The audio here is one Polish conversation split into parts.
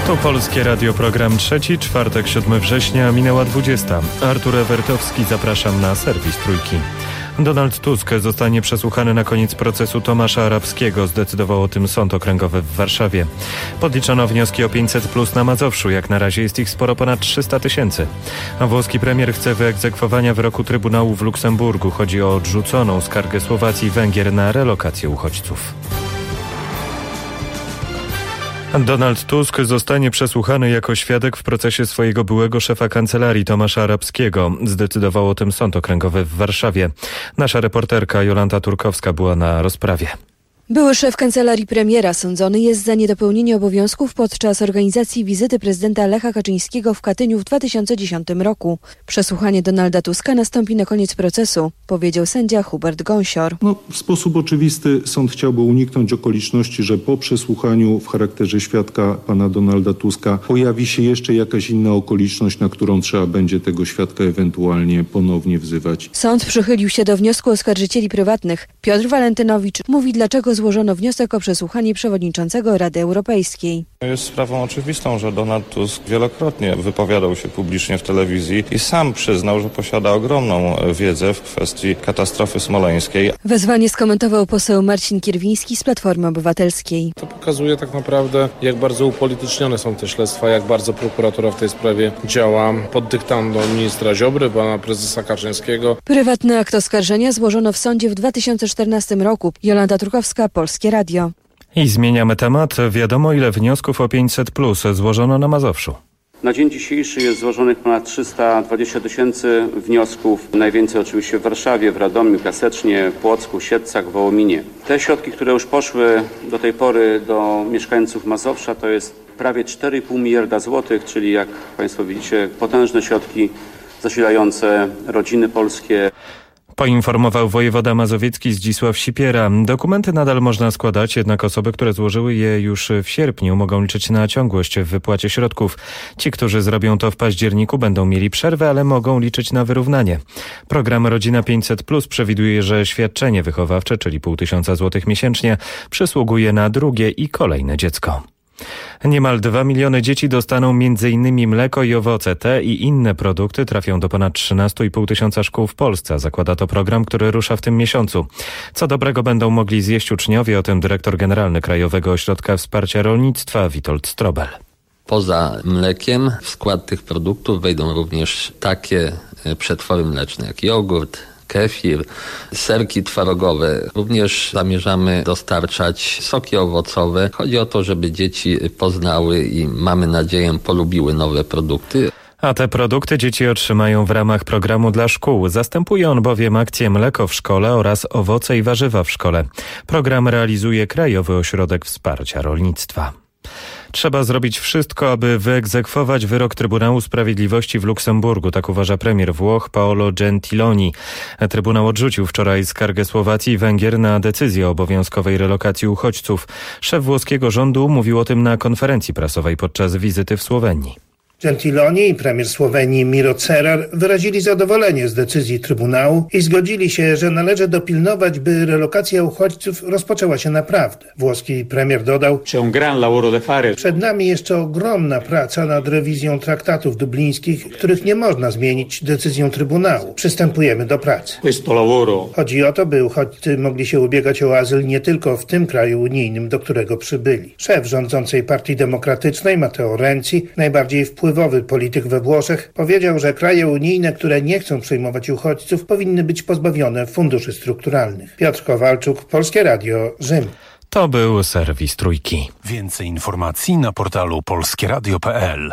To Polskie Radio, program trzeci, czwartek, 7 września, minęła 20. Artur Ewertowski, zapraszam na serwis Trójki. Donald Tusk zostanie przesłuchany na koniec procesu Tomasza Arabskiego. Zdecydował o tym Sąd Okręgowy w Warszawie. Podliczono wnioski o 500+ na Mazowszu. Jak na razie jest ich sporo ponad 300 000. A włoski premier chce wyegzekwowania wyroku Trybunału w Luksemburgu. Chodzi o odrzuconą skargę Słowacji i Węgier na relokację uchodźców. Donald Tusk zostanie przesłuchany jako świadek w procesie swojego byłego szefa kancelarii Tomasza Arabskiego. Zdecydował o tym Sąd Okręgowy w Warszawie. Nasza reporterka Jolanta Turkowska była na rozprawie. Były szef kancelarii premiera sądzony jest za niedopełnienie obowiązków podczas organizacji wizyty prezydenta Lecha Kaczyńskiego w Katyniu w 2010 roku. Przesłuchanie Donalda Tuska nastąpi na koniec procesu, powiedział sędzia Hubert Gąsior. W sposób oczywisty sąd chciałby uniknąć okoliczności, że po przesłuchaniu w charakterze świadka pana Donalda Tuska pojawi się jeszcze jakaś inna okoliczność, na którą trzeba będzie tego świadka ewentualnie ponownie wzywać. Sąd przychylił się do wniosku oskarżycieli prywatnych. Piotr Walentynowicz mówi, dlaczego złożono wniosek o przesłuchanie przewodniczącego Rady Europejskiej. Jest sprawą oczywistą, że Donald Tusk wielokrotnie wypowiadał się publicznie w telewizji i sam przyznał, że posiada ogromną wiedzę w kwestii katastrofy smoleńskiej. Wezwanie skomentował poseł Marcin Kierwiński z Platformy Obywatelskiej. To pokazuje tak naprawdę, jak bardzo upolitycznione są te śledztwa, jak bardzo prokuratura w tej sprawie działa pod dyktando ministra Ziobry, pana prezesa Kaczyńskiego. Prywatny akt oskarżenia złożono w sądzie w 2014 roku. Jolanta Turkowska, Polskie Radio. I zmieniamy temat. Wiadomo, ile wniosków o 500+ złożono na Mazowszu. Na dzień dzisiejszy jest złożonych ponad 320 000 wniosków. Najwięcej oczywiście w Warszawie, w Radomiu, Piasecznie, Płocku, Siedlcach, Wołominie. Te środki, które już poszły do tej pory do mieszkańców Mazowsza, to jest prawie 4,5 miliarda złotych, czyli jak Państwo widzicie, potężne środki zasilające rodziny polskie. Poinformował wojewoda mazowiecki Zdzisław Sipiera. Dokumenty nadal można składać, jednak osoby, które złożyły je już w sierpniu, mogą liczyć na ciągłość w wypłacie środków. Ci, którzy zrobią to w październiku, będą mieli przerwę, ale mogą liczyć na wyrównanie. Program Rodzina 500+ przewiduje, że świadczenie wychowawcze, czyli 500 złotych miesięcznie, przysługuje na drugie i kolejne dziecko. Niemal 2 miliony dzieci dostaną m.in. mleko i owoce. Te i inne produkty trafią do ponad 13,5 tysiąca szkół w Polsce. Zakłada to program, który rusza w tym miesiącu. Co dobrego będą mogli zjeść uczniowie, o tym dyrektor generalny Krajowego Ośrodka Wsparcia Rolnictwa Witold Strobel. Poza mlekiem w skład tych produktów wejdą również takie przetwory mleczne jak jogurt, kefir, serki twarogowe. Również zamierzamy dostarczać soki owocowe. Chodzi o to, żeby dzieci poznały i mamy nadzieję polubiły nowe produkty. A te produkty dzieci otrzymają w ramach programu dla szkół. Zastępuje on bowiem akcję Mleko w szkole oraz Owoce i warzywa w szkole. Program realizuje Krajowy Ośrodek Wsparcia Rolnictwa. Trzeba zrobić wszystko, aby wyegzekwować wyrok Trybunału Sprawiedliwości w Luksemburgu, tak uważa premier Włoch Paolo Gentiloni. Trybunał odrzucił wczoraj skargę Słowacji i Węgier na decyzję o obowiązkowej relokacji uchodźców. Szef włoskiego rządu mówił o tym na konferencji prasowej podczas wizyty w Słowenii. Gentiloni i premier Słowenii Miro Cerar wyrazili zadowolenie z decyzji Trybunału i zgodzili się, że należy dopilnować, by relokacja uchodźców rozpoczęła się naprawdę. Włoski premier dodał: przed nami jeszcze ogromna praca nad rewizją traktatów dublińskich, których nie można zmienić decyzją Trybunału. Przystępujemy do pracy. Chodzi o to, by uchodźcy mogli się ubiegać o azyl nie tylko w tym kraju unijnym, do którego przybyli. Szef rządzącej Partii Demokratycznej Matteo Renzi, najbardziej wpływowy polityk we Włoszech, powiedział, że kraje unijne, które nie chcą przyjmować uchodźców, powinny być pozbawione funduszy strukturalnych. Piotr Kowalczuk, Polskie Radio, Rzym. To był serwis Trójki. Więcej informacji na portalu polskieradio.pl.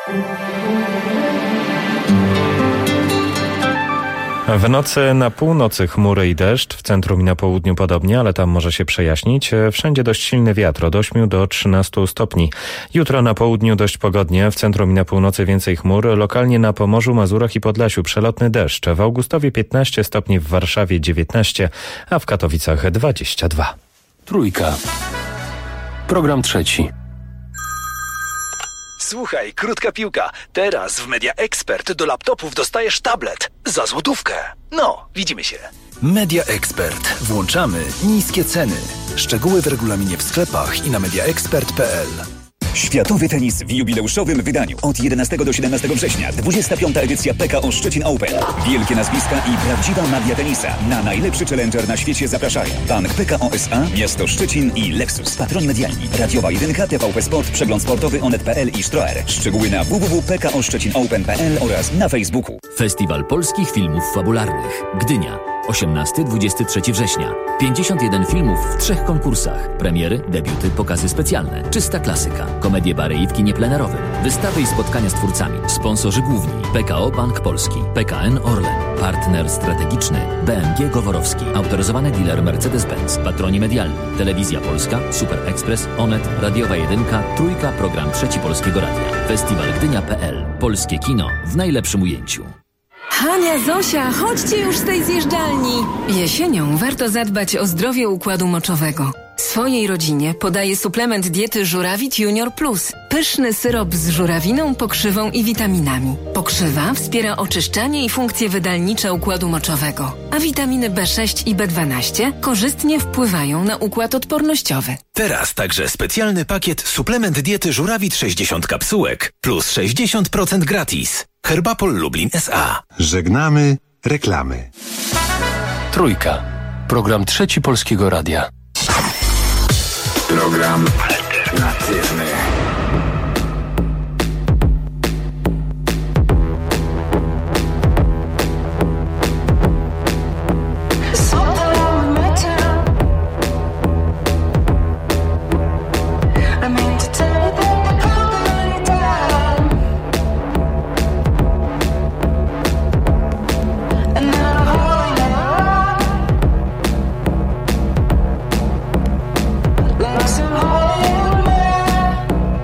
W nocy na północy chmury i deszcz, w centrum i na południu podobnie, ale tam może się przejaśnić. Wszędzie dość silny wiatr, od 8 do 13 stopni. Jutro na południu dość pogodnie, w centrum i na północy więcej chmur, lokalnie na Pomorzu, Mazurach i Podlasiu przelotny deszcz. W Augustowie 15 stopni, w Warszawie 19, a w Katowicach 22. Trójka. Program trzeci. Słuchaj, krótka piłka. Teraz w Media Expert do laptopów dostajesz tablet za złotówkę. No, widzimy się. Media Expert. Włączamy niskie ceny. Szczegóły w regulaminie w sklepach i na mediaexpert.pl. Światowy tenis w jubileuszowym wydaniu. Od 11 do 17 września 25. edycja PKO Szczecin Open. Wielkie nazwiska i prawdziwa magia tenisa. Na najlepszy challenger na świecie zapraszają Bank PKO SA, Miasto Szczecin i Lexus. Patroni medialni. Radiowa 1, TVP Sport, Przegląd Sportowy, Onet.pl i Stroer. Szczegóły na www.pkoszczecinopen.pl oraz na Facebooku. Festiwal Polskich Filmów Fabularnych. Gdynia. 18-23 września. 51 filmów w 3 konkursach. Premiery, debiuty, pokazy specjalne. Czysta klasyka. Komedie bary i w kinie plenerowym. Wystawy i spotkania z twórcami. Sponsorzy główni. PKO Bank Polski. PKN Orlen. Partner strategiczny. BMG Goworowski. Autoryzowany dealer Mercedes-Benz. Patroni medialni. Telewizja Polska, Super Express, Onet, Radiowa 1, Trójka, Program 3 Polskiego Radia. Festiwalgdynia.pl. Polskie kino w najlepszym ujęciu. Hania, Zosia, chodźcie już z tej zjeżdżalni. Jesienią warto zadbać o zdrowie układu moczowego. Swojej rodzinie podaję suplement diety Żurawit Junior Plus. Pyszny syrop z żurawiną, pokrzywą i witaminami. Pokrzywa wspiera oczyszczanie i funkcje wydalnicze układu moczowego. A witaminy B6 i B12 korzystnie wpływają na układ odpornościowy. Teraz także specjalny pakiet suplement diety Żurawit 60 kapsułek plus 60% gratis. Herbapol Lublin S.A. Żegnamy reklamy. Trójka. Program 3 Polskiego Radia. Program alternatywny. Like some Hollywood man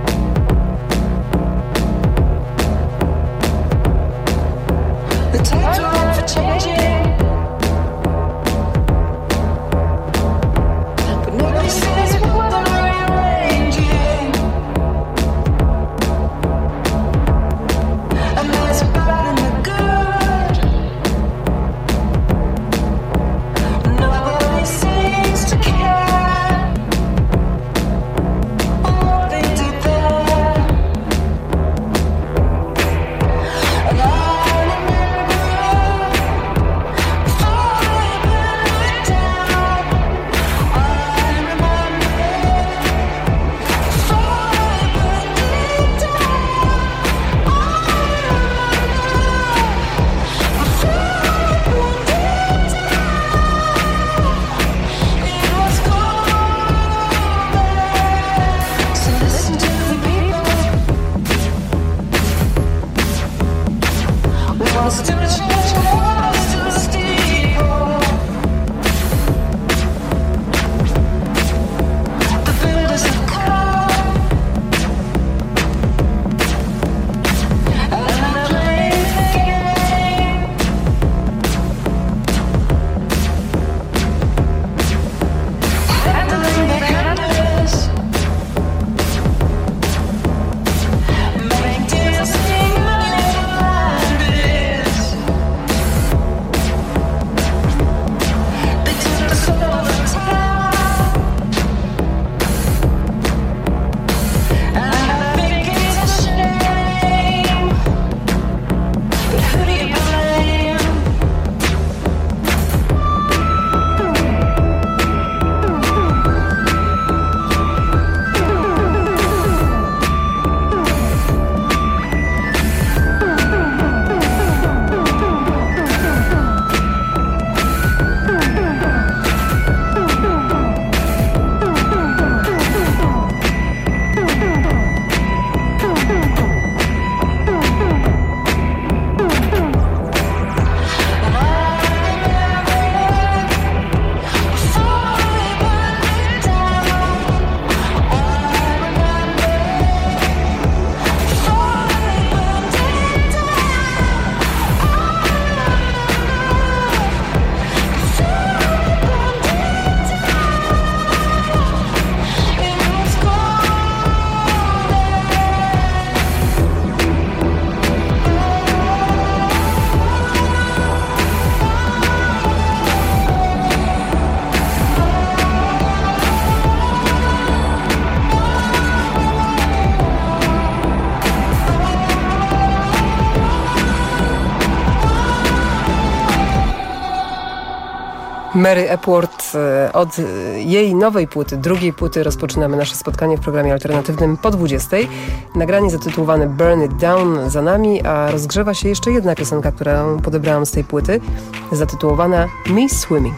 Mary Epworth. Od jej nowej płyty, drugiej płyty, rozpoczynamy nasze spotkanie w programie alternatywnym po 20. Nagranie zatytułowane Burn It Down za nami, a rozgrzewa się jeszcze jedna piosenka, którą podebrałam z tej płyty, zatytułowana Me Swimming.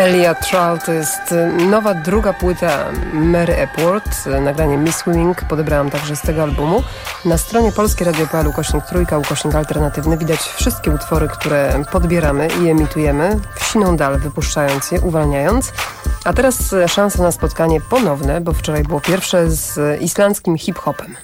Elia Trout to jest nowa, druga płyta Mary Epworth, nagranie Miss Winning, podebrałam także z tego albumu. Na stronie polskieradio.pl /3 alternatywny widać wszystkie utwory, które podbieramy i emitujemy, w siną dal wypuszczając je, uwalniając. A teraz szansa na spotkanie ponowne, bo wczoraj było pierwsze z islandzkim hip-hopem.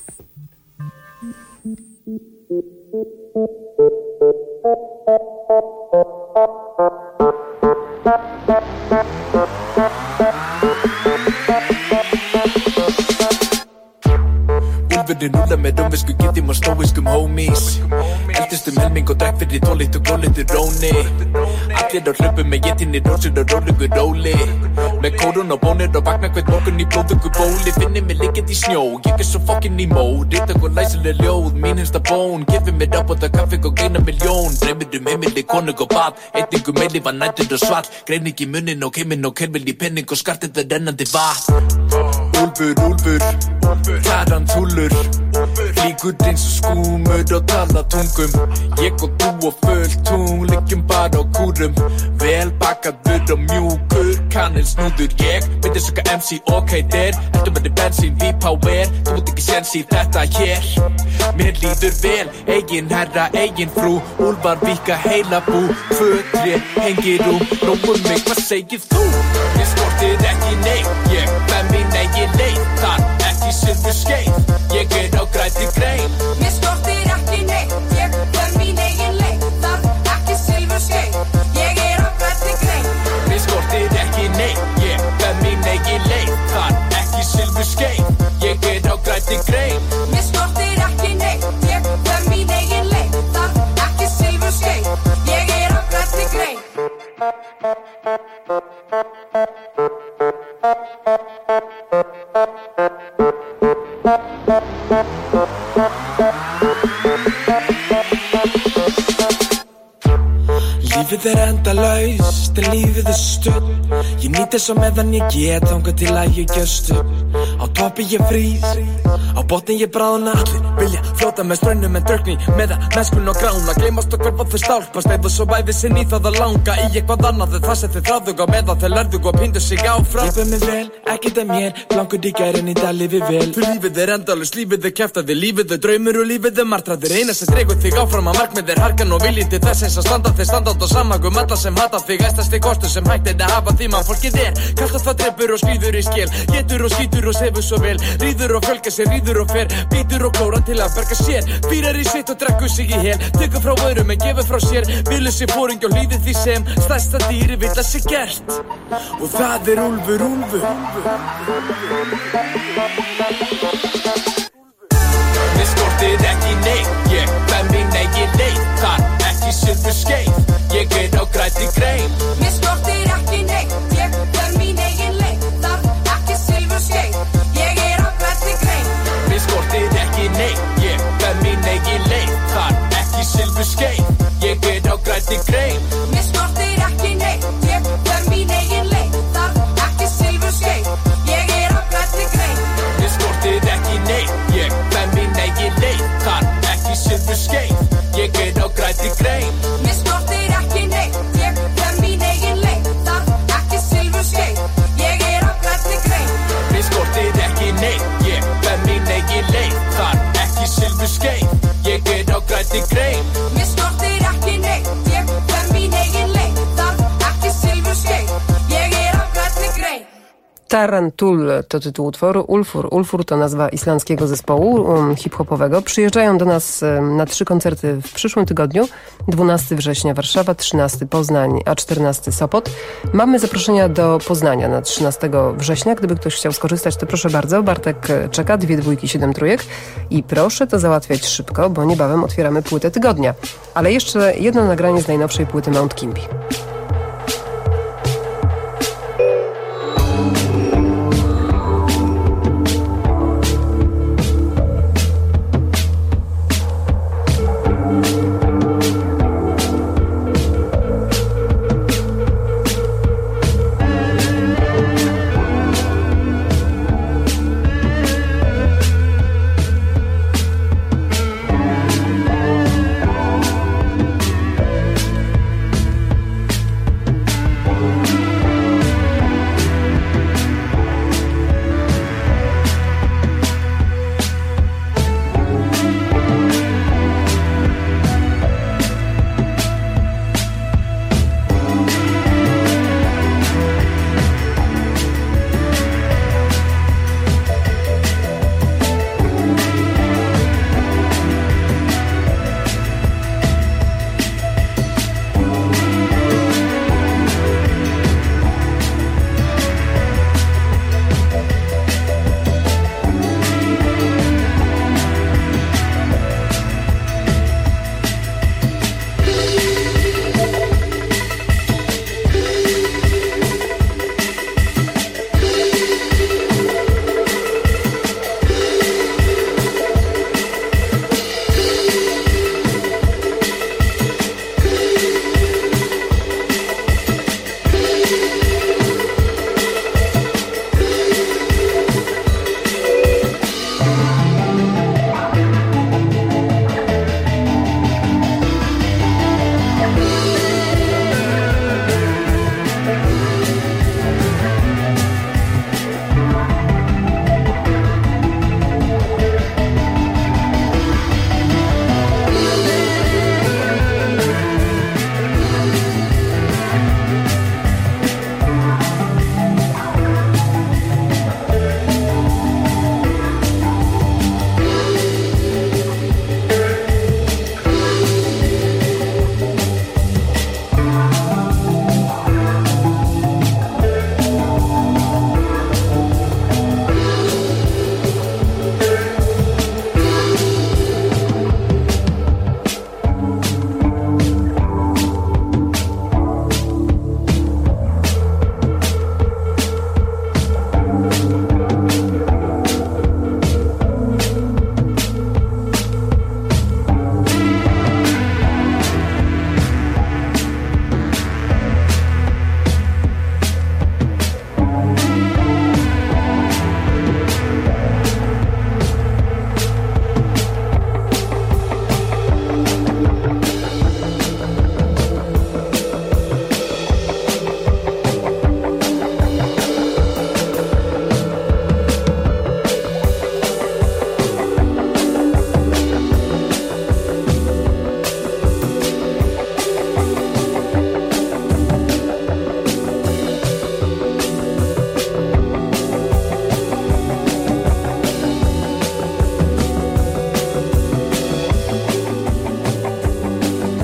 Úlfurinn rúlar með rómversku giftum og stóiskum homies Eldistum helming og drekk fyrir tólit og gólitur róni Allir á hlöpu með jetinni rósir og rólugur róli Með kórun og bónir og vakna hvert morgun í blóðugu bóli Finnir mig liggjandi í snjó, ég svo fokkin í móð Rita og læsileg ljóð, mín hinsta bón Gefið mér upp og það kaffi og eina miljón Dreymir heimili, konung og bad Einningu meili var nættur og svall Greining í munnin og heiminn og kerfil í penning og skartið það rennandi vatn Úlfur, tarantúlur Líkur eins og skúmur og tala tungum Ég og þú og fullt tungl Liggjum bara á kúrum Vel bakaður og mjúkur Kanilsnúður ég Myndir söka MC ok der Ertu verið bensín, V-Power Þú út ekki séns í þetta hér Mér líður vel Eigin herra, eigin frú Úlfar víka heila bú Tvö, tre, hengir Nóum mig, hvað segir þú? Ég skortir ekki neitt Ég fem mín eigin leið Þar ekki silfur skeið Ég á græti grein Mér skortir ekki neitt Ég fem mín eigin leið Þar ekki silfur skeið Ég á græti grein Mér skortir ekki neitt Ég fem mín eigin leið Þar ekki silfur skeið Ég á græti grein Mér skortir ekki neitt Ég fem mín eigin leið Þar ekki silfur skeið Ég á græti grein Lífið endalaust, en lífið stutt Ég nýt þess að meðan ég get Þangað til að ég gjörst upp Á toppi ég frýs Á botni ég bráðna Allir vilja fljóta með straunum en drukni Með að mennskun og grána Gleymast og hverfa þau stálpast Eða svo væði sinn í það að langa Í eitthvað annað það sem þið þráðug á meðan þau lærðug og pindu sig áfram Ég ber mig vel, ekkert að mér Blankur í gærin í dag lífið vel Fyrir lífið endalaust, lífið kæftaði Lífið draumur og lífið martraðir Eina sem dregur þig áfram að markmið harkan og viljið til þess eins að standa þig standað og samhagum alla sem hata þig Æstasti kostur sem hægt að hafa því mann fólkið Kalt að það dreipur og skrýður í skil Getur og skýtur og sefur svo vel Rýður og fjölga sér, rýður og fer Býtur og klóran til að berga sér Býrar í sitt og drekkur sig í hel Tekur frá öðrum en gefur frá sér Vilu sér fóring og hlýðir því sem Stærsta dýri vill að sér gert Og það úlfur Mér skortir ekki neitt Ég fem mín eigin leið Þar ekki silfur skeið Ég á græti grein Mér skortir ekki neitt Ég fem mín eigin leið Þar ekki silfur skeið Ég á græti grein Mér skortir ekki neitt Ég fem mín eigin leið Þar ekki silfur skeið Ég á græti grein Mér skortir ekki neitt Ég fem mín eigin leið Þar ekki silfur skeið Ég á græti grein Mér skortir ekki neitt Ég fem mín eigin leið Þar ekki silfur skeið Ég á græti grein Mér skortir ekki neitt Ég fem mín eigin leið Þar ekki silfur skeið Ég á græti grein Mér skortir ekki neitt Ég fem mín eigin leið Þar ekki silfur skeið Ég á græti grein Mér skortir ekki neitt Ég fem mín eigin leið Þar ekki silfur skeið Ég á græti grein Tarantul to tytuł utworu. Ulfur to nazwa islandzkiego zespołu hip-hopowego. Przyjeżdżają do nas na 3 koncerty w przyszłym tygodniu. 12 września Warszawa, 13 Poznań, a 14 Sopot. Mamy zaproszenia do Poznania na 13 września. Gdyby ktoś chciał skorzystać, to proszę bardzo. Bartek czeka, 2 2, 7 trójek. I proszę to załatwiać szybko, bo niebawem otwieramy płytę tygodnia. Ale jeszcze jedno nagranie z najnowszej płyty Mount Kimby.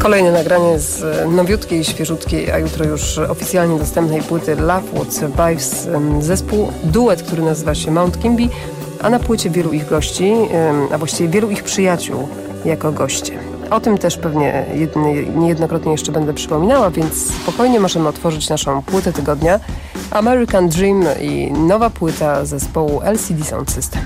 Kolejne nagranie z nowiutkiej, świeżutkiej, a jutro już oficjalnie dostępnej płyty Love What Survives. Zespół, duet, który nazywa się Mount Kimby, a na płycie wielu ich gości, a właściwie wielu ich przyjaciół jako goście. O tym też pewnie niejednokrotnie jeszcze będę przypominała, więc spokojnie możemy otworzyć naszą płytę tygodnia. American Dream i nowa płyta zespołu LCD Sound System.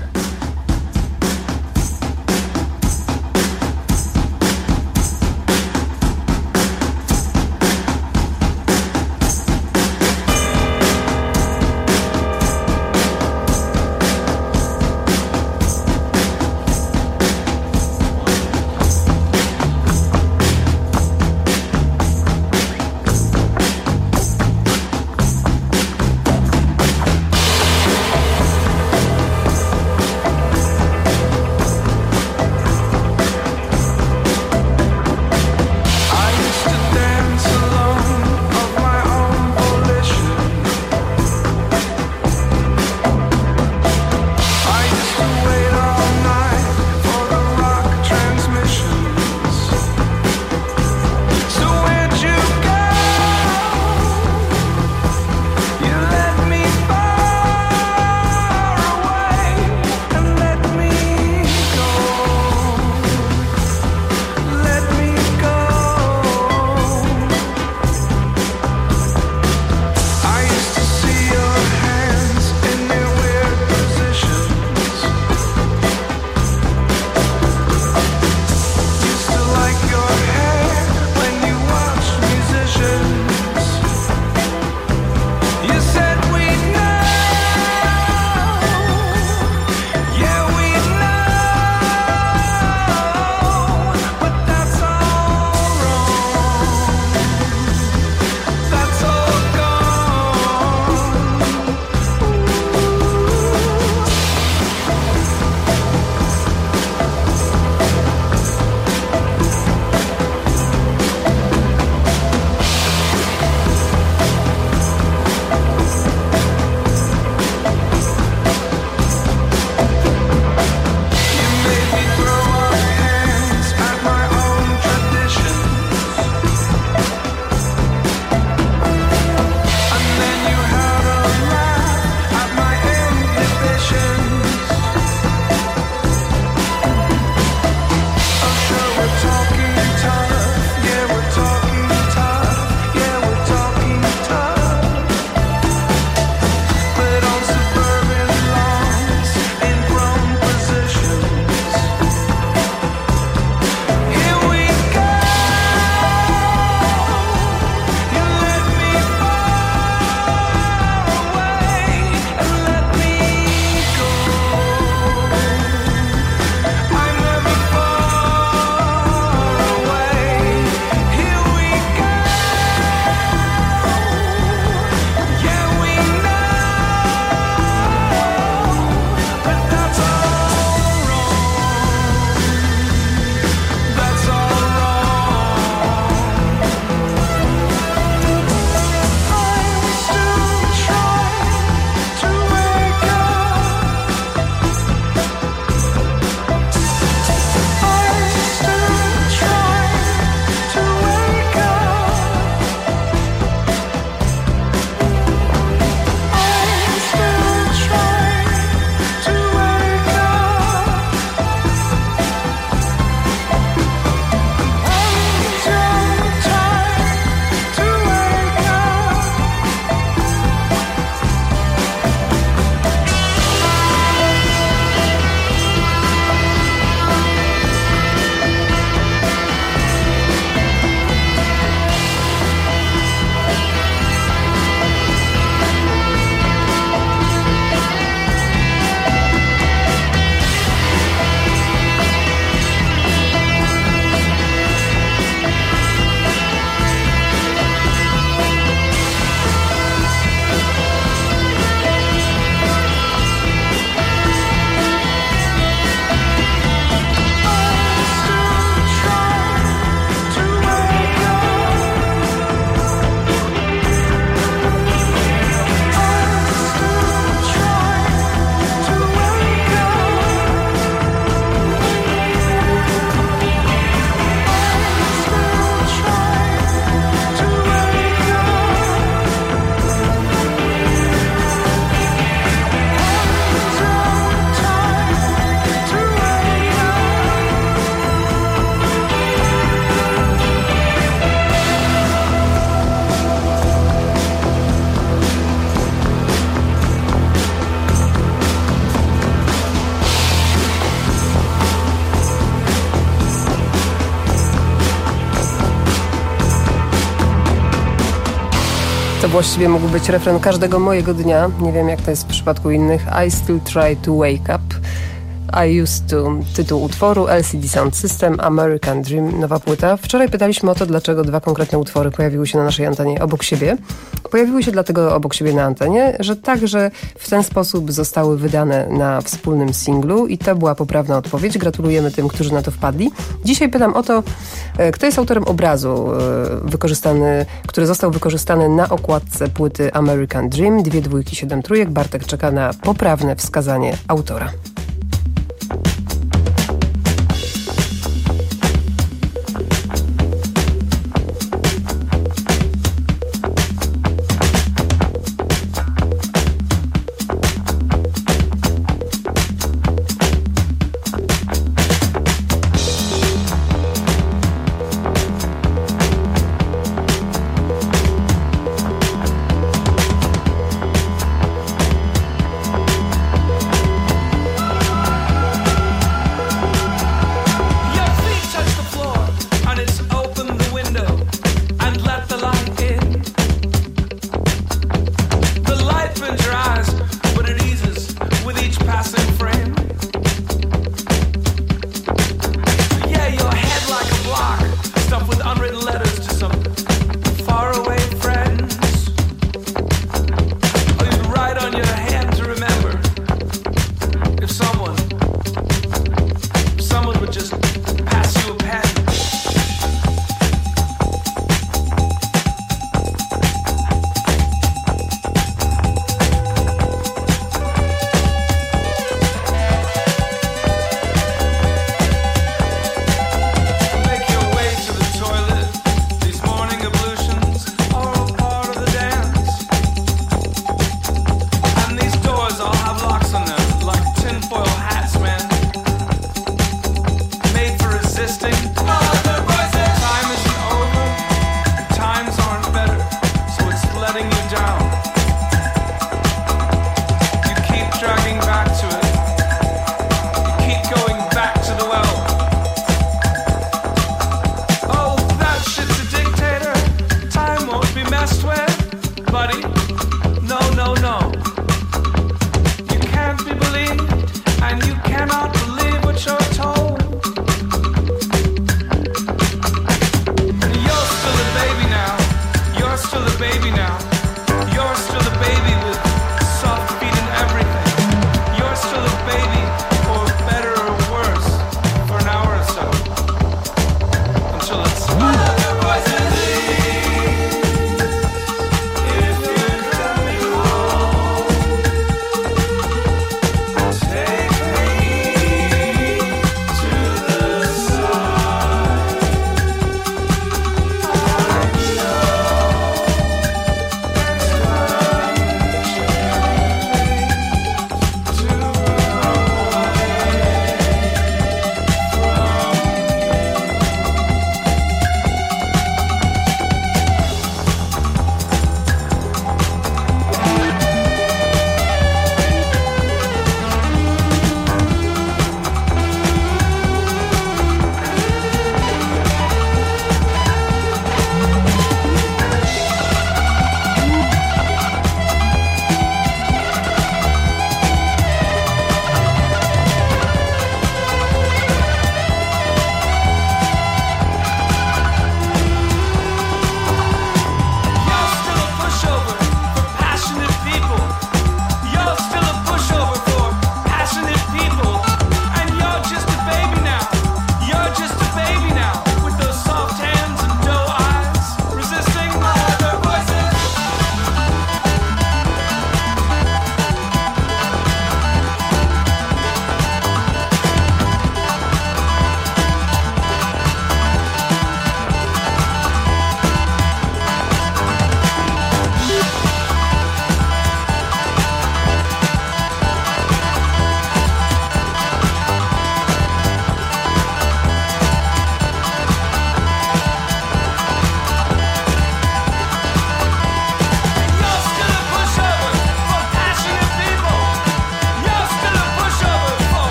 To właściwie mógł być refren każdego mojego dnia. Nie wiem, jak to jest w przypadku innych. I still try to wake up. I used to. Tytuł utworu LCD Sound System, American Dream, nowa płyta. Wczoraj pytaliśmy o to, dlaczego dwa konkretne utwory pojawiły się na naszej antenie obok siebie. Pojawiły się dlatego obok siebie na antenie, że także w ten sposób zostały wydane na wspólnym singlu i to była poprawna odpowiedź. Gratulujemy tym, którzy na to wpadli. Dzisiaj pytam o to, kto jest autorem obrazu, który został wykorzystany na okładce płyty American Dream. 2 dwójki, 7 trójek. Bartek czeka na poprawne wskazanie autora.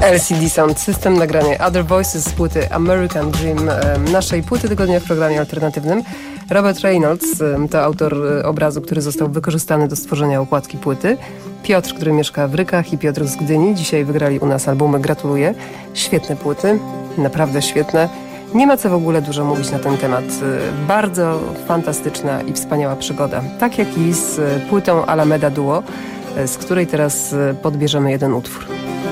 LCD Sound System, nagranie Other Voices z płyty American Dream, naszej płyty tygodnia w programie alternatywnym. Robert Reynolds to autor obrazu, który został wykorzystany do stworzenia okładki płyty. Piotr, który mieszka w Rykach, i Piotr z Gdyni dzisiaj wygrali u nas albumy. Gratuluję. Świetne płyty, naprawdę świetne. Nie ma co w ogóle dużo mówić na ten temat. Bardzo fantastyczna i wspaniała przygoda. Tak jak i z płytą Alameda Duo, z której teraz podbierzemy jeden utwór.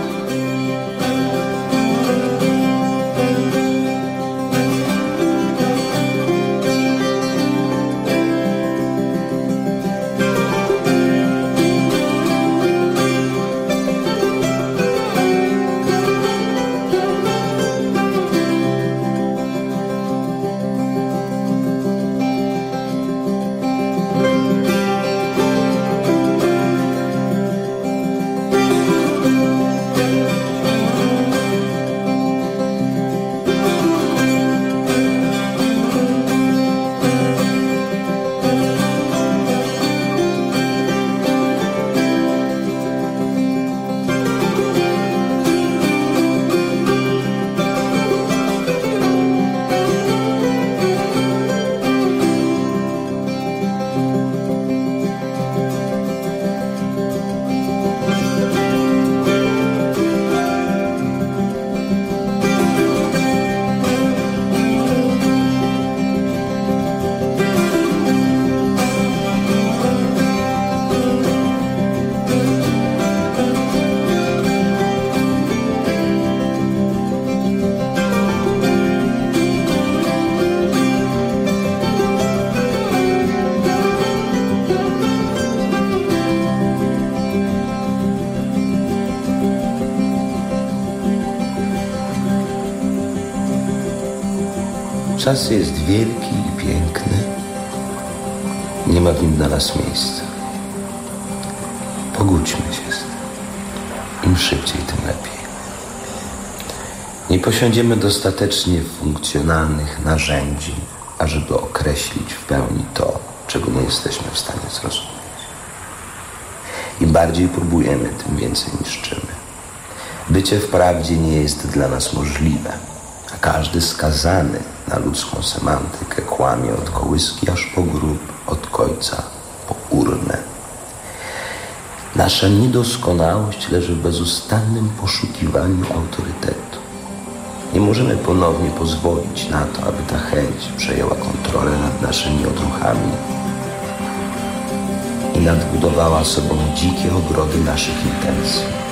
Czas jest wielki i piękny. Nie ma w nim dla nas miejsca. Pogódźmy się z tym. Im szybciej, tym lepiej. Nie posiądziemy dostatecznie funkcjonalnych narzędzi, ażeby określić w pełni to, czego nie jesteśmy w stanie zrozumieć. Im bardziej próbujemy, tym więcej niszczymy. Bycie wprawdzie nie jest dla nas możliwe, a każdy skazany na ludzką semantykę kłamie od kołyski aż po grób, od końca po urnę. Nasza niedoskonałość leży w bezustannym poszukiwaniu autorytetu. Nie możemy ponownie pozwolić na to, aby ta chęć przejęła kontrolę nad naszymi odruchami i nadbudowała sobą dzikie ogrody naszych intencji.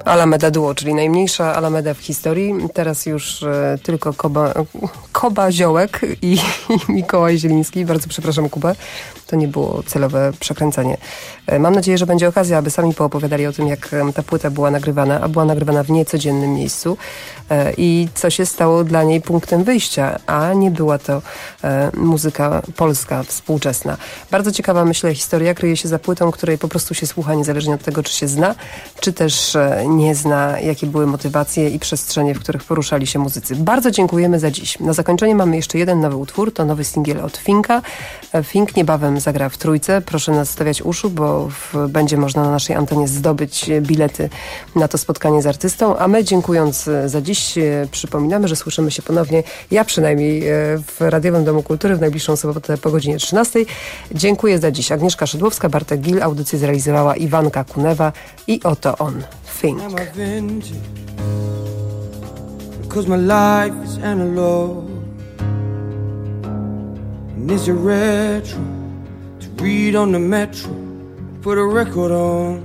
Alameda Duo, czyli najmniejsza Alameda w historii. Teraz już tylko Koba Ziołek i Mikołaj Zieliński. Bardzo przepraszam Kubę. To nie było celowe przekręcenie. Mam nadzieję, że będzie okazja, aby sami poopowiadali o tym, jak ta płyta była nagrywana, a była nagrywana w niecodziennym miejscu i co się stało dla niej punktem wyjścia, a nie była to muzyka polska, współczesna. Bardzo ciekawa, myślę, historia kryje się za płytą, której po prostu się słucha, niezależnie od tego, czy się zna, czy też nie zna, jakie były motywacje i przestrzenie, w których poruszali się muzycy. Bardzo dziękujemy za dziś. Na zakończenie mamy jeszcze jeden nowy utwór, to nowy singiel od Finka. Fink niebawem zagra w Trójce. Proszę nastawiać uszu, bo będzie można na naszej antenie zdobyć bilety na to spotkanie z artystą, a my, dziękując za dziś, przypominamy, że słyszymy się ponownie, ja przynajmniej, w Radiowym Domu Kultury w najbliższą sobotę po godzinie 13. Dziękuję za dziś. Agnieszka Szydłowska, Bartek Gil, audycję zrealizowała Iwanka Kunewa i oto on, Fink. Because my life is analog and is it retro to read on the metro, put a record on.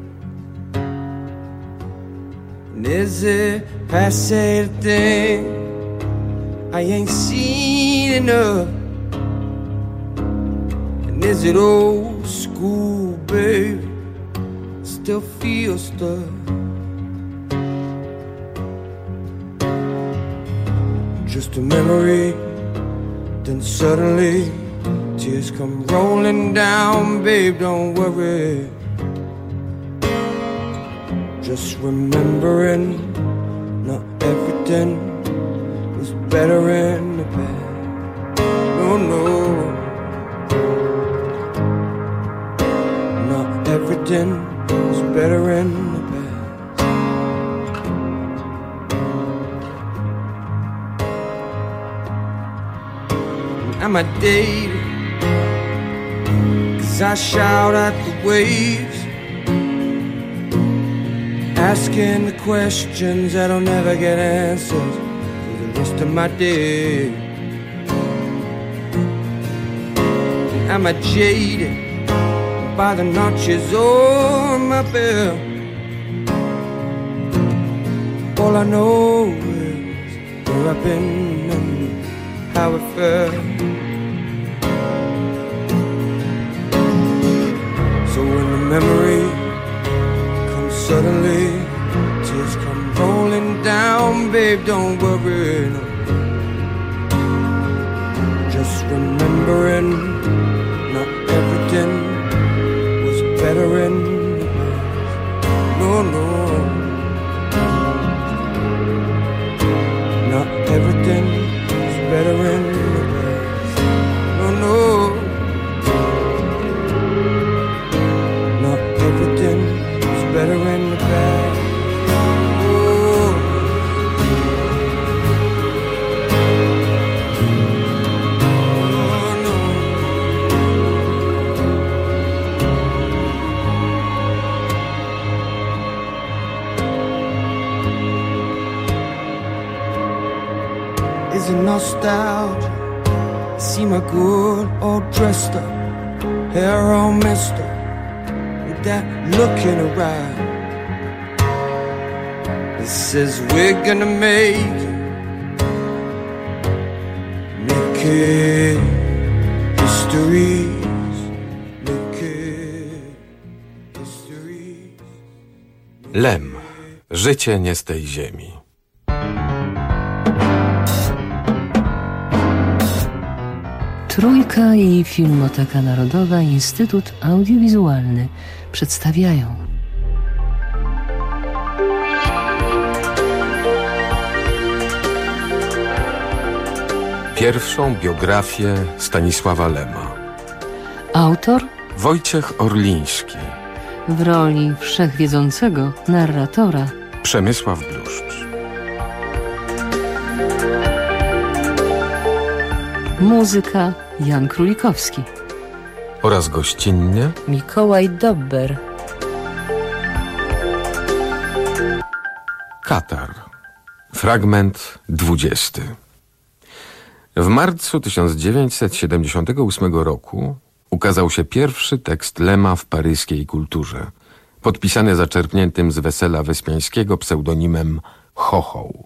And is it passe the thing I ain't seen enough? And is it old school, baby, still feel stuff? Just a memory, then suddenly tears come rolling down, babe, don't worry. Just remembering not everything was better in the past. No, no, not everything was better in the past. Am I dating? 'Cause I shout at the waves, asking the questions that'll never get answers for the rest of my day. Am I jaded by the notches on my belt? All I know is where I've been and how it felt. So when the memory comes suddenly, tears come rolling down, babe, don't worry, no. Just remembering not everything was better in the past. No, no, not everything was better in the past. No, no, not everything was better in the past. Oh. Oh, no. Is it nostalgia? See my good all dressed up, hair all messed up, with that look in her eye. It says we're gonna make it histories, make it histories. Lem. Życie nie z tej ziemi. Trójka i Filmoteka Narodowa, Instytut Audiowizualny przedstawiają pierwszą biografię Stanisława Lema. autor Wojciech Orliński. w roli wszechwiedzącego narratora Przemysław Bluszcz. muzyka Jan Królikowski Oraz gościnnie Mikołaj Dobber. Katar. Fragment 20. W marcu 1978 roku ukazał się pierwszy tekst Lema w paryskiej Kulturze. podpisane zaczerpniętym z Wesela Wyspiańskiego pseudonimem Chochoł.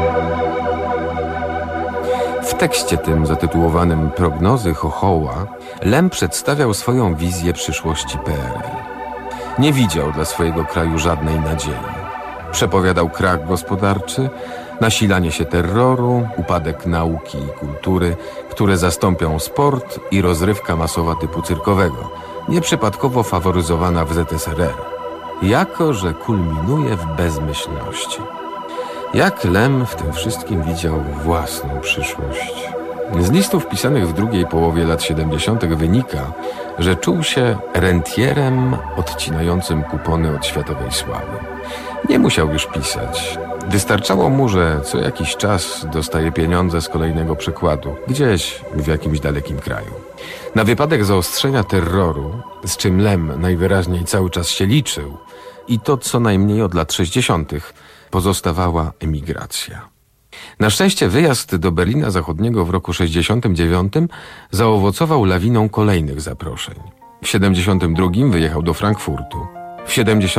W tekście tym zatytułowanym Prognozy Chochoła Lem przedstawiał swoją wizję przyszłości PRL. Nie widział dla swojego kraju żadnej nadziei. Przepowiadał krach gospodarczy, nasilanie się terroru, upadek nauki i kultury, które zastąpią sport i rozrywka masowa typu cyrkowego, nieprzypadkowo faworyzowana w ZSRR, jako że kulminuje w bezmyślności. Jak Lem w tym wszystkim widział własną przyszłość? Z listów pisanych w drugiej połowie lat 70. wynika, że czuł się rentierem odcinającym kupony od światowej sławy. Nie musiał już pisać. Wystarczało mu, że co jakiś czas dostaje pieniądze z kolejnego przekładu, gdzieś w jakimś dalekim kraju. Na wypadek zaostrzenia terroru, z czym Lem najwyraźniej cały czas się liczył, i to co najmniej od lat 60., pozostawała emigracja. Na szczęście wyjazd do Berlina Zachodniego w roku 69 zaowocował lawiną kolejnych zaproszeń. W 72 wyjechał do Frankfurtu, w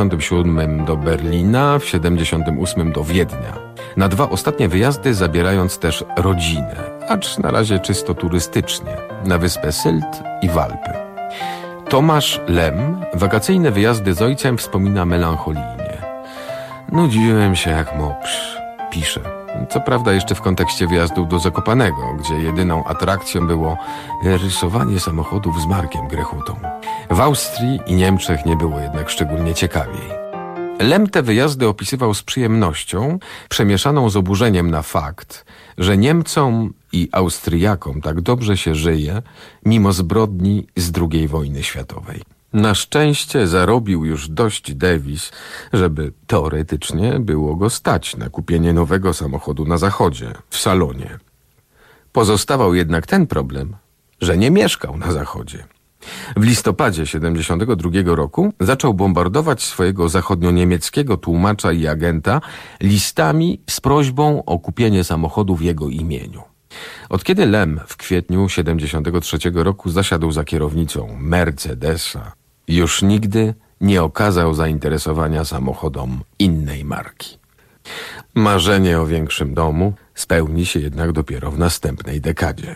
77 do Berlina, w 78 do Wiednia. Na 2 ostatnie wyjazdy zabierając też rodzinę, acz na razie czysto turystycznie, na wyspę Sylt i w Alpy. Tomasz Lem wakacyjne wyjazdy z ojcem wspomina melancholijnie. Nudziłem się jak mops, pisze. Co prawda jeszcze w kontekście wyjazdu do Zakopanego, gdzie jedyną atrakcją było rysowanie samochodów z Markiem Grechutą. W Austrii i Niemczech nie było jednak szczególnie ciekawiej. Lem te wyjazdy opisywał z przyjemnością, przemieszaną z oburzeniem na fakt, że Niemcom i Austriakom tak dobrze się żyje, mimo zbrodni z II wojny światowej. Na szczęście zarobił już dość dewis, żeby teoretycznie było go stać na kupienie nowego samochodu na Zachodzie, w salonie. Pozostawał jednak ten problem, że nie mieszkał na Zachodzie. W listopadzie 1972 roku zaczął bombardować swojego zachodnioniemieckiego tłumacza i agenta listami z prośbą o kupienie samochodu w jego imieniu. Od kiedy Lem w kwietniu 1973 roku zasiadł za kierownicą Mercedesa, już nigdy nie okazał zainteresowania samochodom innej marki. Marzenie o większym domu spełni się jednak dopiero w następnej dekadzie.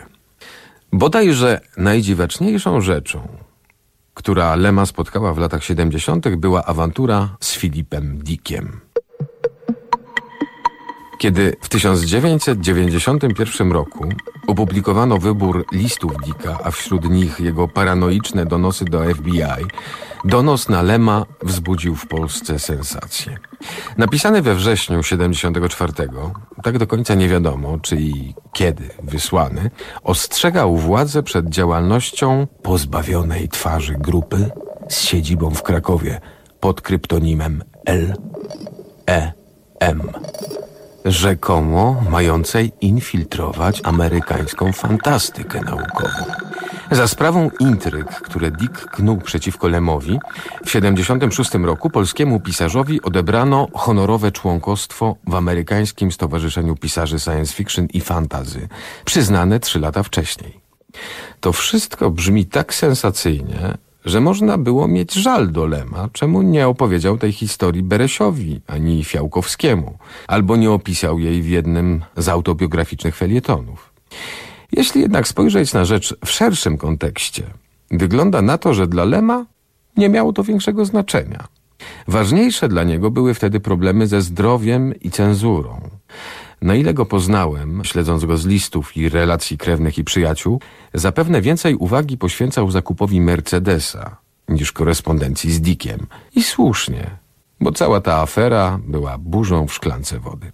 Bodajże najdziwaczniejszą rzeczą, która Lema spotkała w latach 70., była awantura z Philipem Dickiem. Kiedy w 1991 roku opublikowano wybór listów Dicka, a wśród nich jego paranoiczne donosy do FBI, donos na Lema wzbudził w Polsce sensację. Napisany we wrześniu 74, tak do końca nie wiadomo, czy i kiedy wysłany, ostrzegał władzę przed działalnością pozbawionej twarzy grupy z siedzibą w Krakowie pod kryptonimem LEM. Rzekomo mającej infiltrować amerykańską fantastykę naukową. Za sprawą intryg, które Dick knuł przeciwko Lemowi, w 1976 roku polskiemu pisarzowi odebrano honorowe członkostwo w amerykańskim Stowarzyszeniu Pisarzy Science Fiction i Fantasy, przyznane 3 lata wcześniej. To wszystko brzmi tak sensacyjnie, że można było mieć żal do Lema, czemu nie opowiedział tej historii Beresiowi ani Fiałkowskiemu, albo nie opisał jej w jednym z autobiograficznych felietonów. Jeśli jednak spojrzeć na rzecz w szerszym kontekście, wygląda na to, że dla Lema nie miało to większego znaczenia. Ważniejsze dla niego były wtedy problemy ze zdrowiem i cenzurą. Na ile go poznałem, śledząc go z listów i relacji krewnych i przyjaciół, zapewne więcej uwagi poświęcał zakupowi Mercedesa niż korespondencji z Dickiem. I słusznie, bo cała ta afera była burzą w szklance wody.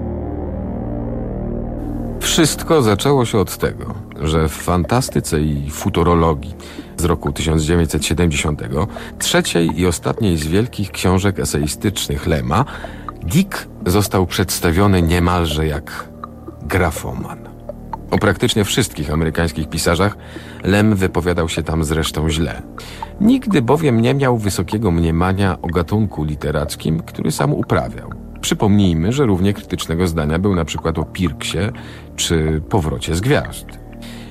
Wszystko zaczęło się od tego, że w fantastyce i futurologii z roku 1970, trzeciej i ostatniej z wielkich książek eseistycznych Lema, Dick został przedstawiony niemalże jak grafoman. O praktycznie wszystkich amerykańskich pisarzach Lem wypowiadał się tam zresztą źle. Nigdy bowiem nie miał wysokiego mniemania o gatunku literackim, który sam uprawiał. Przypomnijmy, że równie krytycznego zdania był na przykład o Pirksie czy Powrocie z Gwiazd.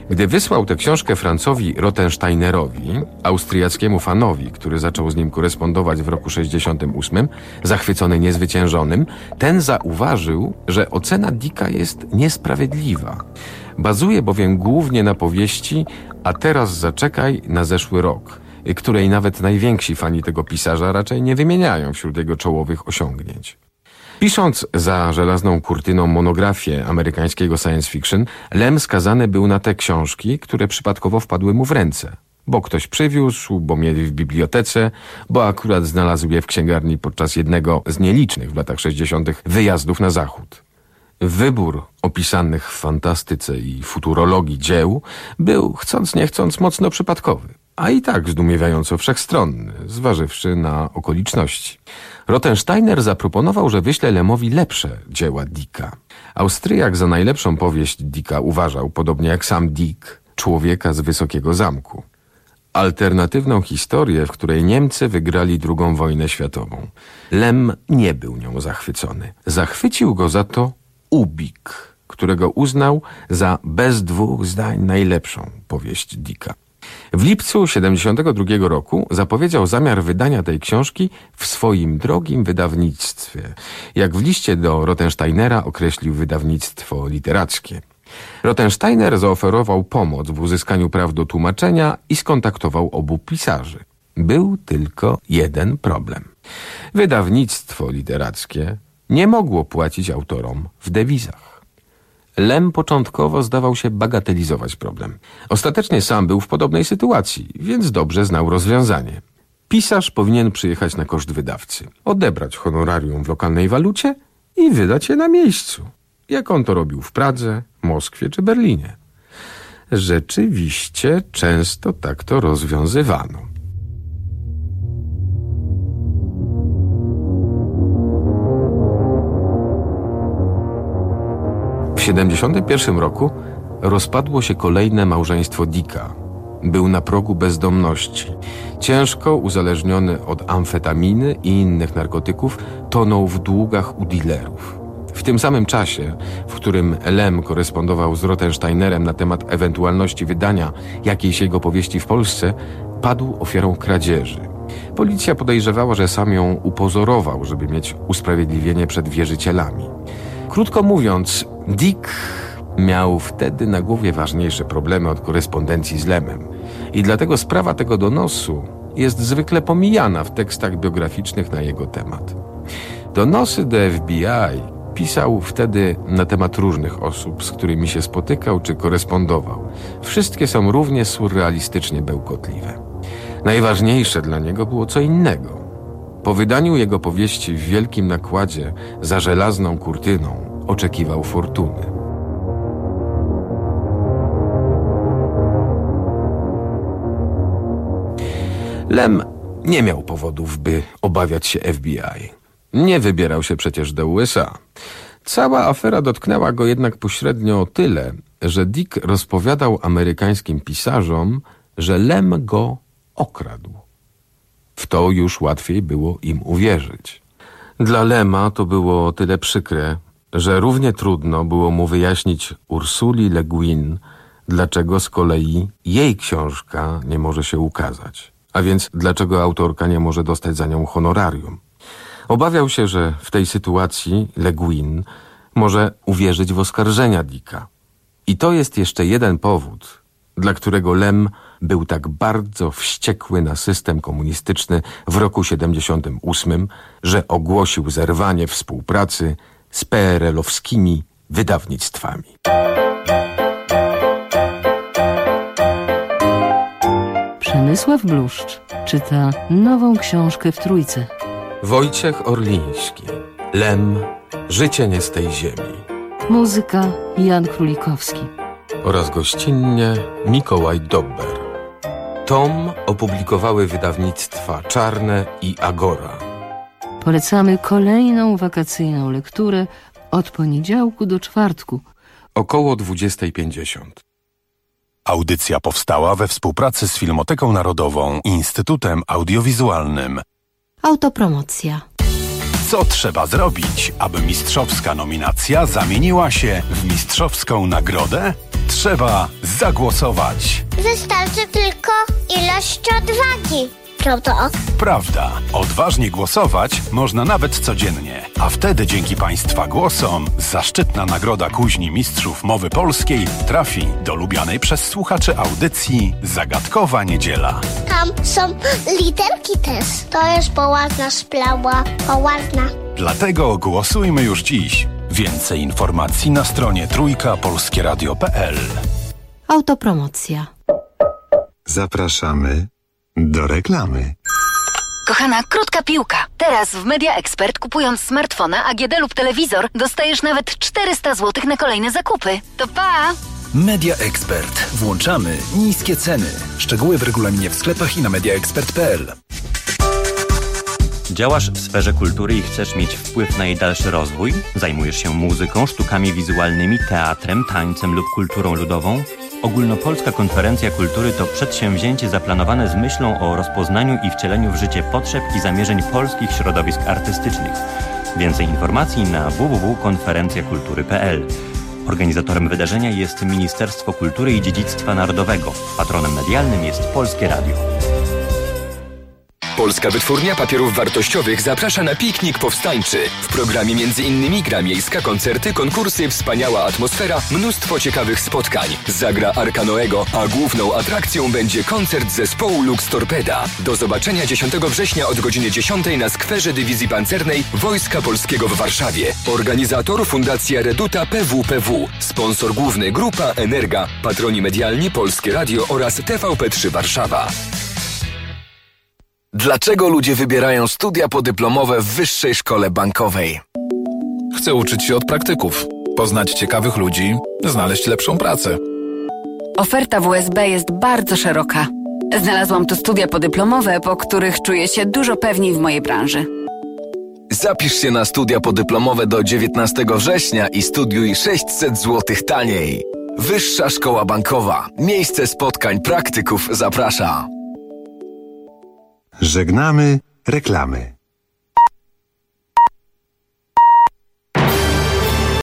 Gdy wysłał tę książkę Franzowi Rothensteinerowi, austriackiemu fanowi, który zaczął z nim korespondować w roku 68, zachwycony Niezwyciężonym, ten zauważył, że ocena Dicka jest niesprawiedliwa. Bazuje bowiem głównie na powieści A teraz zaczekaj na zeszły rok, której nawet najwięksi fani tego pisarza raczej nie wymieniają wśród jego czołowych osiągnięć. Pisząc za żelazną kurtyną monografię amerykańskiego science fiction, Lem skazany był na te książki, które przypadkowo wpadły mu w ręce. Bo ktoś przywiózł, bo mieli w bibliotece, bo akurat znalazł je w księgarni podczas jednego z nielicznych w latach 60. wyjazdów na zachód. Wybór opisanych w fantastyce i futurologii dzieł był, chcąc nie chcąc, mocno przypadkowy, a i tak zdumiewająco wszechstronny, zważywszy na okoliczności. Rothensteiner zaproponował, że wyśle Lemowi lepsze dzieła Dicka. Austriak za najlepszą powieść Dicka uważał, podobnie jak sam Dick, Człowieka z Wysokiego Zamku. Alternatywną historię, w której Niemcy wygrali II wojnę światową. Lem nie był nią zachwycony. Zachwycił go za to Ubik, którego uznał za bez dwóch zdań najlepszą powieść Dicka. W lipcu 1972 roku zapowiedział zamiar wydania tej książki w swoim drogim wydawnictwie. Jak w liście do Rothensteinera określił wydawnictwo literackie. Rothensteiner zaoferował pomoc w uzyskaniu praw do tłumaczenia i skontaktował obu pisarzy. Był tylko jeden problem. Wydawnictwo literackie nie mogło płacić autorom w dewizach. Lem początkowo zdawał się bagatelizować problem. Ostatecznie sam był w podobnej sytuacji, więc dobrze znał rozwiązanie. Pisarz powinien przyjechać na koszt wydawcy, odebrać honorarium w lokalnej walucie i wydać je na miejscu, jak on to robił w Pradze, Moskwie czy Berlinie. Rzeczywiście często tak to rozwiązywano. W 1971 roku rozpadło się kolejne małżeństwo Dicka. Był na progu bezdomności. Ciężko uzależniony od amfetaminy i innych narkotyków, tonął w długach u dealerów. W tym samym czasie, w którym Lem korespondował z Rothensteinerem na temat ewentualności wydania jakiejś jego powieści w Polsce, padł ofiarą kradzieży. Policja podejrzewała, że sam ją upozorował, żeby mieć usprawiedliwienie przed wierzycielami. Krótko mówiąc, Dick miał wtedy na głowie ważniejsze problemy od korespondencji z Lemem. I dlatego sprawa tego donosu jest zwykle pomijana w tekstach biograficznych na jego temat. Donosy do FBI pisał wtedy na temat różnych osób, z którymi się spotykał czy korespondował. Wszystkie są równie surrealistycznie bełkotliwe. Najważniejsze dla niego było co innego. Po wydaniu jego powieści w wielkim nakładzie za żelazną kurtyną oczekiwał fortuny. Lem nie miał powodów, by obawiać się FBI. Nie wybierał się przecież do USA. Cała afera dotknęła go jednak pośrednio o tyle, że Dick rozpowiadał amerykańskim pisarzom, że Lem go okradł. W to już łatwiej było im uwierzyć. Dla Lema to było o tyle przykre, że równie trudno było mu wyjaśnić Ursuli Le Guin, dlaczego z kolei jej książka nie może się ukazać, a więc dlaczego autorka nie może dostać za nią honorarium. Obawiał się, że w tej sytuacji Le Guin może uwierzyć w oskarżenia Dicka. I to jest jeszcze jeden powód, dla którego Lem był tak bardzo wściekły na system komunistyczny w roku 78, że ogłosił zerwanie współpracy z PRL-owskimi wydawnictwami. Przemysław Bluszcz czyta nową książkę w Trójce. Wojciech Orliński. Lem. Życie nie z tej ziemi. Muzyka Jan Królikowski. Oraz gościnnie Mikołaj Dobber. Tom opublikowały wydawnictwa Czarne i Agora. Polecamy kolejną wakacyjną lekturę od poniedziałku do czwartku. Około 20:50. Audycja powstała we współpracy z Filmoteką Narodową i Instytutem Audiowizualnym. Autopromocja. Co trzeba zrobić, aby mistrzowska nominacja zamieniła się w mistrzowską nagrodę? Trzeba zagłosować. Wystarczy tylko ilość odwagi. Prawda? Prawda. Odważnie głosować można nawet codziennie. A wtedy dzięki Państwa głosom zaszczytna nagroda Kuźni Mistrzów Mowy Polskiej trafi do lubianej przez słuchaczy audycji Zagadkowa Niedziela. Tam są literki też. To jest poważna sprawa. Poważna. Dlatego głosujmy już dziś. Więcej informacji na stronie trójkapolskieradio.pl. Autopromocja. Zapraszamy do reklamy. Kochana, krótka piłka. Teraz w Media Expert, kupując smartfona, AGD lub telewizor, dostajesz nawet 400 zł na kolejne zakupy. To pa! Media Expert. Włączamy niskie ceny. Szczegóły w regulaminie w sklepach i na mediaexpert.pl. Działasz w sferze kultury i chcesz mieć wpływ na jej dalszy rozwój? Zajmujesz się muzyką, sztukami wizualnymi, teatrem, tańcem lub kulturą ludową? Ogólnopolska Konferencja Kultury to przedsięwzięcie zaplanowane z myślą o rozpoznaniu i wcieleniu w życie potrzeb i zamierzeń polskich środowisk artystycznych. Więcej informacji na www.konferencjakultury.pl. Organizatorem wydarzenia jest Ministerstwo Kultury i Dziedzictwa Narodowego. Patronem medialnym jest Polskie Radio. Polska Wytwórnia Papierów Wartościowych zaprasza na piknik powstańczy. W programie m.in. gra miejska, koncerty, konkursy, wspaniała atmosfera, mnóstwo ciekawych spotkań. Zagra Arka Noego, a główną atrakcją będzie koncert zespołu Lux Torpeda. Do zobaczenia 10 września od godziny 10 na skwerze Dywizji Pancernej Wojska Polskiego w Warszawie. Organizator Fundacja Reduta PWPW. Sponsor główny Grupa Energa. Patroni medialni Polskie Radio oraz TVP3 Warszawa. Dlaczego ludzie wybierają studia podyplomowe w Wyższej Szkole Bankowej? Chcę uczyć się od praktyków, poznać ciekawych ludzi, znaleźć lepszą pracę. Oferta WSB jest bardzo szeroka. Znalazłam tu studia podyplomowe, po których czuję się dużo pewniej w mojej branży. Zapisz się na studia podyplomowe do 19 września i studiuj 600 zł taniej. Wyższa Szkoła Bankowa. Miejsce spotkań praktyków zaprasza. Żegnamy reklamy.